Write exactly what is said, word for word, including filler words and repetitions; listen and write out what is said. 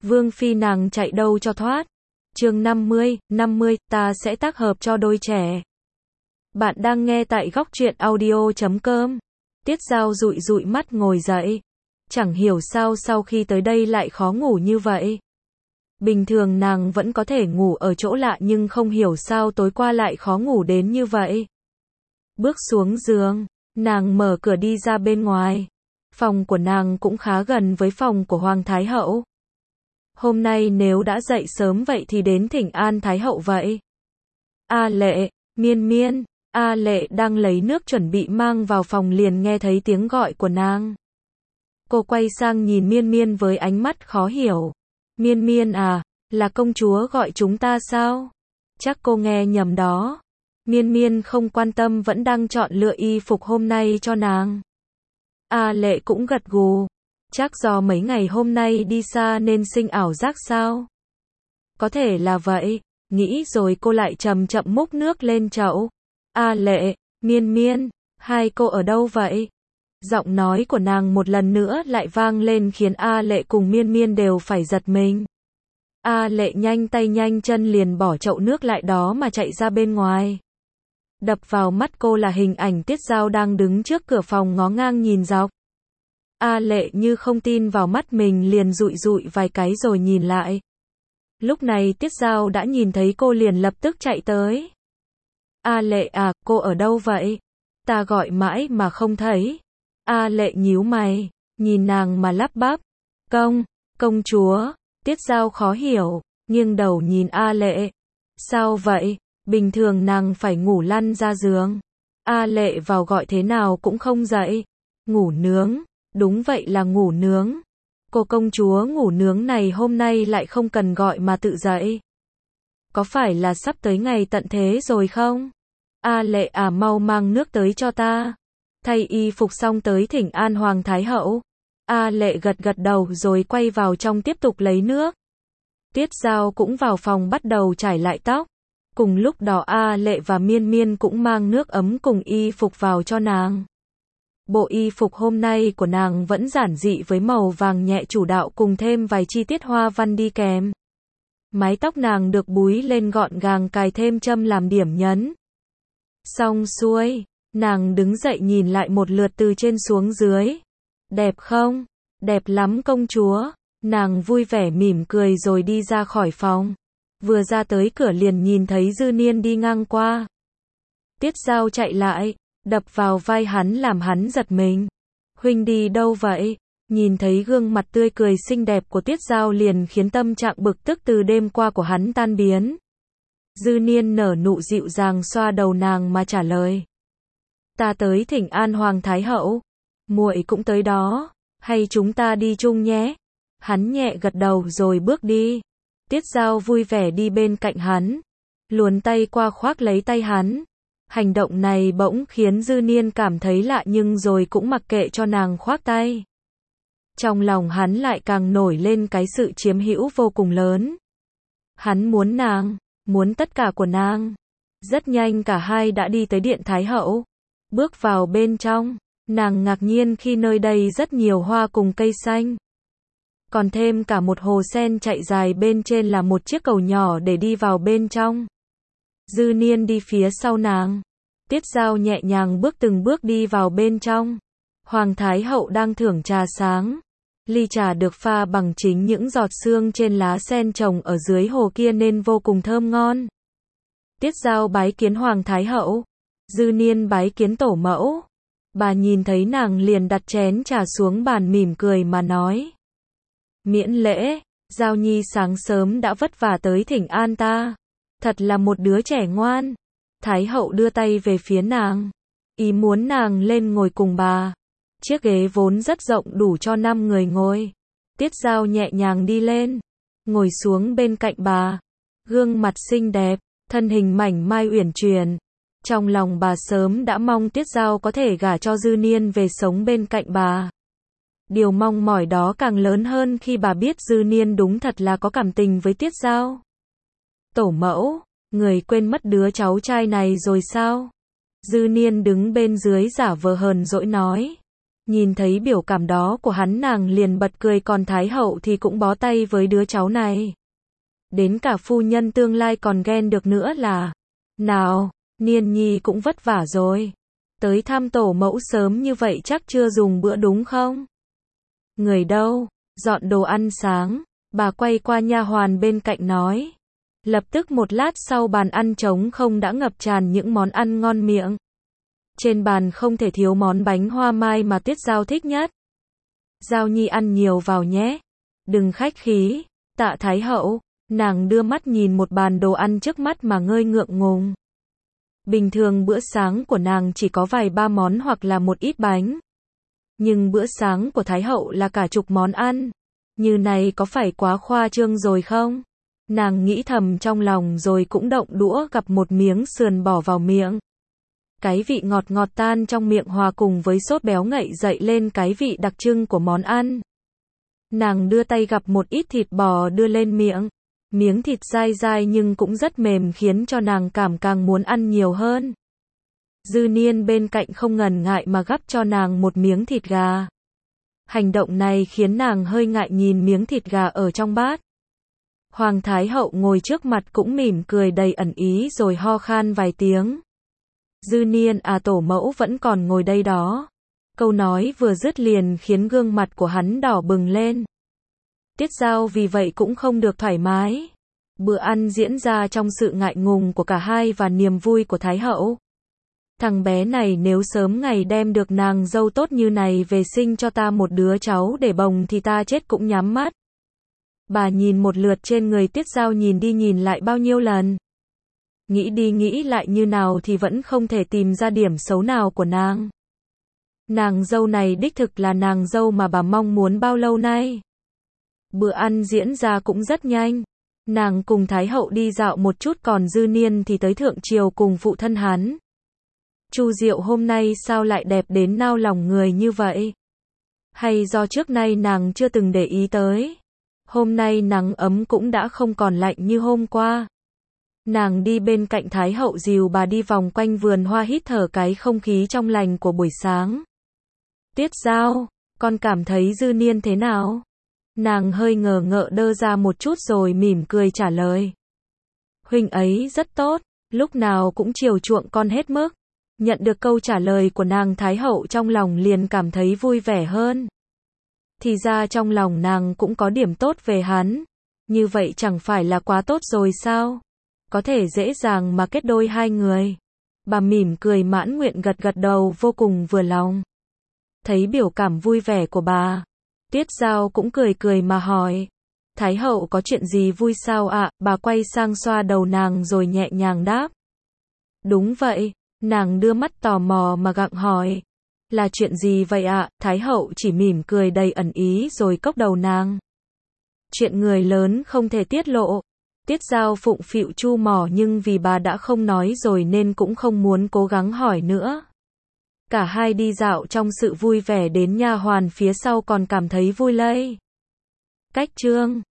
Vương phi nàng chạy đâu cho thoát. Chương năm mươi, năm mươi, ta sẽ tác hợp cho đôi trẻ. Bạn đang nghe tại góc truyện audio chấm com. Tiết Dao dụi dụi mắt ngồi dậy. Chẳng hiểu sao sau khi tới đây lại khó ngủ như vậy. Bình thường nàng vẫn có thể ngủ ở chỗ lạ nhưng không hiểu sao tối qua lại khó ngủ đến như vậy. Bước xuống giường, nàng mở cửa đi ra bên ngoài. Phòng của nàng cũng khá gần với phòng của Hoàng Thái Hậu. Hôm nay nếu đã dậy sớm vậy thì đến thỉnh an Thái Hậu vậy. A Lệ, Miên Miên, A Lệ đang lấy nước chuẩn bị mang vào phòng liền nghe thấy tiếng gọi của nàng. Cô quay sang nhìn Miên Miên với ánh mắt khó hiểu. Miên Miên à, là công chúa gọi chúng ta sao? Chắc cô nghe nhầm đó. Miên Miên không quan tâm vẫn đang chọn lựa y phục hôm nay cho nàng. A Lệ cũng gật gù. Chắc do mấy ngày hôm nay đi xa nên sinh ảo giác sao? Có thể là vậy. Nghĩ rồi cô lại chậm chậm múc nước lên chậu. A Lệ, Miên Miên, hai cô ở đâu vậy? Giọng nói của nàng một lần nữa lại vang lên khiến A Lệ cùng Miên Miên đều phải giật mình. A Lệ nhanh tay nhanh chân liền bỏ chậu nước lại đó mà chạy ra bên ngoài. Đập vào mắt cô là hình ảnh Tiết Dao đang đứng trước cửa phòng ngó ngang nhìn dọc. A Lệ như không tin vào mắt mình liền dụi dụi vài cái rồi nhìn lại. Lúc này Tiết Dao đã nhìn thấy cô liền lập tức chạy tới. A Lệ à, cô ở đâu vậy? Ta gọi mãi mà không thấy. A Lệ nhíu mày, nhìn nàng mà lắp bắp. Công, công chúa. Tiết Dao khó hiểu, nghiêng đầu nhìn A Lệ. Sao vậy? Bình thường nàng phải ngủ lăn ra giường. A Lệ vào gọi thế nào cũng không dậy. Ngủ nướng, đúng vậy là ngủ nướng. Cô công chúa ngủ nướng này hôm nay lại không cần gọi mà tự dậy. Có phải là sắp tới ngày tận thế rồi không? A Lệ à, mau mang nước tới cho ta. Thay y phục xong tới thỉnh an Hoàng Thái Hậu. A Lệ gật gật đầu rồi quay vào trong tiếp tục lấy nước. Tiết Dao cũng vào phòng bắt đầu trải lại tóc. Cùng lúc đó A Lệ và Miên Miên cũng mang nước ấm cùng y phục vào cho nàng. Bộ y phục hôm nay của nàng vẫn giản dị với màu vàng nhẹ chủ đạo cùng thêm vài chi tiết hoa văn đi kèm. Mái tóc nàng được búi lên gọn gàng cài thêm châm làm điểm nhấn. Xong xuôi, nàng đứng dậy nhìn lại một lượt từ trên xuống dưới. Đẹp không? Đẹp lắm công chúa. Nàng vui vẻ mỉm cười rồi đi ra khỏi phòng. Vừa ra tới cửa liền nhìn thấy Dư Niên đi ngang qua. Tiết Dao chạy lại, đập vào vai hắn làm hắn giật mình. Huynh đi đâu vậy? Nhìn thấy gương mặt tươi cười xinh đẹp của Tiết Dao liền khiến tâm trạng bực tức từ đêm qua của hắn tan biến. Dư Niên nở nụ dịu dàng xoa đầu nàng mà trả lời. Ta tới thỉnh an Hoàng Thái Hậu. Muội cũng tới đó, hay chúng ta đi chung nhé? Hắn nhẹ gật đầu rồi bước đi. Tiết Dao vui vẻ đi bên cạnh hắn, luồn tay qua khoác lấy tay hắn. Hành động này bỗng khiến Dư Niên cảm thấy lạ nhưng rồi cũng mặc kệ cho nàng khoác tay. Trong lòng hắn lại càng nổi lên cái sự chiếm hữu vô cùng lớn. Hắn muốn nàng, muốn tất cả của nàng. Rất nhanh cả hai đã đi tới điện Thái Hậu. Bước vào bên trong, nàng ngạc nhiên khi nơi đây rất nhiều hoa cùng cây xanh. Còn thêm cả một hồ sen chạy dài bên trên là một chiếc cầu nhỏ để đi vào bên trong. Dư Niên đi phía sau nàng. Tiết Dao nhẹ nhàng bước từng bước đi vào bên trong. Hoàng Thái Hậu đang thưởng trà sáng. Ly trà được pha bằng chính những giọt sương trên lá sen trồng ở dưới hồ kia nên vô cùng thơm ngon. Tiết Dao bái kiến Hoàng Thái Hậu. Dư Niên bái kiến tổ mẫu. Bà nhìn thấy nàng liền đặt chén trà xuống bàn mỉm cười mà nói. Miễn lễ, Dao Nhi sáng sớm đã vất vả tới thỉnh an ta. Thật là một đứa trẻ ngoan. Thái Hậu đưa tay về phía nàng. Ý muốn nàng lên ngồi cùng bà. Chiếc ghế vốn rất rộng đủ cho năm người ngồi. Tiết Dao nhẹ nhàng đi lên. Ngồi xuống bên cạnh bà. Gương mặt xinh đẹp, thân hình mảnh mai uyển chuyển. Trong lòng bà sớm đã mong Tiết Dao có thể gả cho Dư Niên về sống bên cạnh bà. Điều mong mỏi đó càng lớn hơn khi bà biết Dư Niên đúng thật là có cảm tình với Tiết Dao. Tổ mẫu, người quên mất đứa cháu trai này rồi sao? Dư Niên đứng bên dưới giả vờ hờn dỗi nói. Nhìn thấy biểu cảm đó của hắn nàng liền bật cười, còn Thái hậu thì cũng bó tay với đứa cháu này. Đến cả phu nhân tương lai còn ghen được nữa là. Nào, Niên Nhi cũng vất vả rồi. Tới thăm tổ mẫu sớm như vậy chắc chưa dùng bữa đúng không? Người đâu? Dọn đồ ăn sáng. Bà quay qua nha hoàn bên cạnh nói. Lập tức một lát sau bàn ăn trống không đã ngập tràn những món ăn ngon miệng. Trên bàn không thể thiếu món bánh hoa mai mà Tuyết Giao thích nhất. Giao Nhi ăn nhiều vào nhé. Đừng khách khí. Tạ Thái hậu. Nàng đưa mắt nhìn một bàn đồ ăn trước mắt mà ngơi ngượng ngùng. Bình thường bữa sáng của nàng chỉ có vài ba món hoặc là một ít bánh. Nhưng bữa sáng của Thái hậu là cả chục món ăn. Như này có phải quá khoa trương rồi không? Nàng nghĩ thầm trong lòng rồi cũng động đũa gắp một miếng sườn bỏ vào miệng. Cái vị ngọt ngọt tan trong miệng hòa cùng với sốt béo ngậy dậy lên cái vị đặc trưng của món ăn. Nàng đưa tay gắp một ít thịt bò đưa lên miệng. Miếng thịt dai dai nhưng cũng rất mềm khiến cho nàng cảm càng muốn ăn nhiều hơn. Dư Niên bên cạnh không ngần ngại mà gắp cho nàng một miếng thịt gà. Hành động này khiến nàng hơi ngại nhìn miếng thịt gà ở trong bát. Hoàng Thái hậu ngồi trước mặt cũng mỉm cười đầy ẩn ý rồi ho khan vài tiếng. Dư Niên à, tổ mẫu vẫn còn ngồi đây đó. Câu nói vừa dứt liền khiến gương mặt của hắn đỏ bừng lên. Tiết Giao vì vậy cũng không được thoải mái. Bữa ăn diễn ra trong sự ngại ngùng của cả hai và niềm vui của Thái hậu. Thằng bé này nếu sớm ngày đem được nàng dâu tốt như này về sinh cho ta một đứa cháu để bồng thì ta chết cũng nhắm mắt. Bà nhìn một lượt trên người Tiết Giao, nhìn đi nhìn lại bao nhiêu lần. Nghĩ đi nghĩ lại như nào thì vẫn không thể tìm ra điểm xấu nào của nàng. Nàng dâu này đích thực là nàng dâu mà bà mong muốn bao lâu nay. Bữa ăn diễn ra cũng rất nhanh. Nàng cùng Thái hậu đi dạo một chút, còn Dư Niên thì tới thượng triều cùng phụ thân hắn. Chu Diệu hôm nay sao lại đẹp đến nao lòng người như vậy? Hay do trước nay nàng chưa từng để ý tới? Hôm nay nắng ấm cũng đã không còn lạnh như hôm qua. Nàng đi bên cạnh Thái hậu dìu bà đi vòng quanh vườn hoa hít thở cái không khí trong lành của buổi sáng. Tiết Giao, con cảm thấy Dư Niên thế nào? Nàng hơi ngờ ngợ đơ ra một chút rồi mỉm cười trả lời. Huynh ấy rất tốt, lúc nào cũng chiều chuộng con hết mức. Nhận được câu trả lời của nàng, Thái hậu trong lòng liền cảm thấy vui vẻ hơn. Thì ra trong lòng nàng cũng có điểm tốt về hắn. Như vậy chẳng phải là quá tốt rồi sao? Có thể dễ dàng mà kết đôi hai người. Bà mỉm cười mãn nguyện gật gật đầu vô cùng vừa lòng. Thấy biểu cảm vui vẻ của bà, Tiết Giao cũng cười cười mà hỏi. Thái hậu có chuyện gì vui sao ạ? À? Bà quay sang xoa đầu nàng rồi nhẹ nhàng đáp. Đúng vậy, nàng đưa mắt tò mò mà gặng hỏi. Là chuyện gì vậy ạ? À? Thái hậu chỉ mỉm cười đầy ẩn ý rồi cốc đầu nàng. Chuyện người lớn không thể tiết lộ. Tiết Giao phụng phịu chu mỏ nhưng vì bà đã không nói rồi nên cũng không muốn cố gắng hỏi nữa. Cả hai đi dạo trong sự vui vẻ, đến nha hoàn phía sau còn cảm thấy vui lây. Cách chương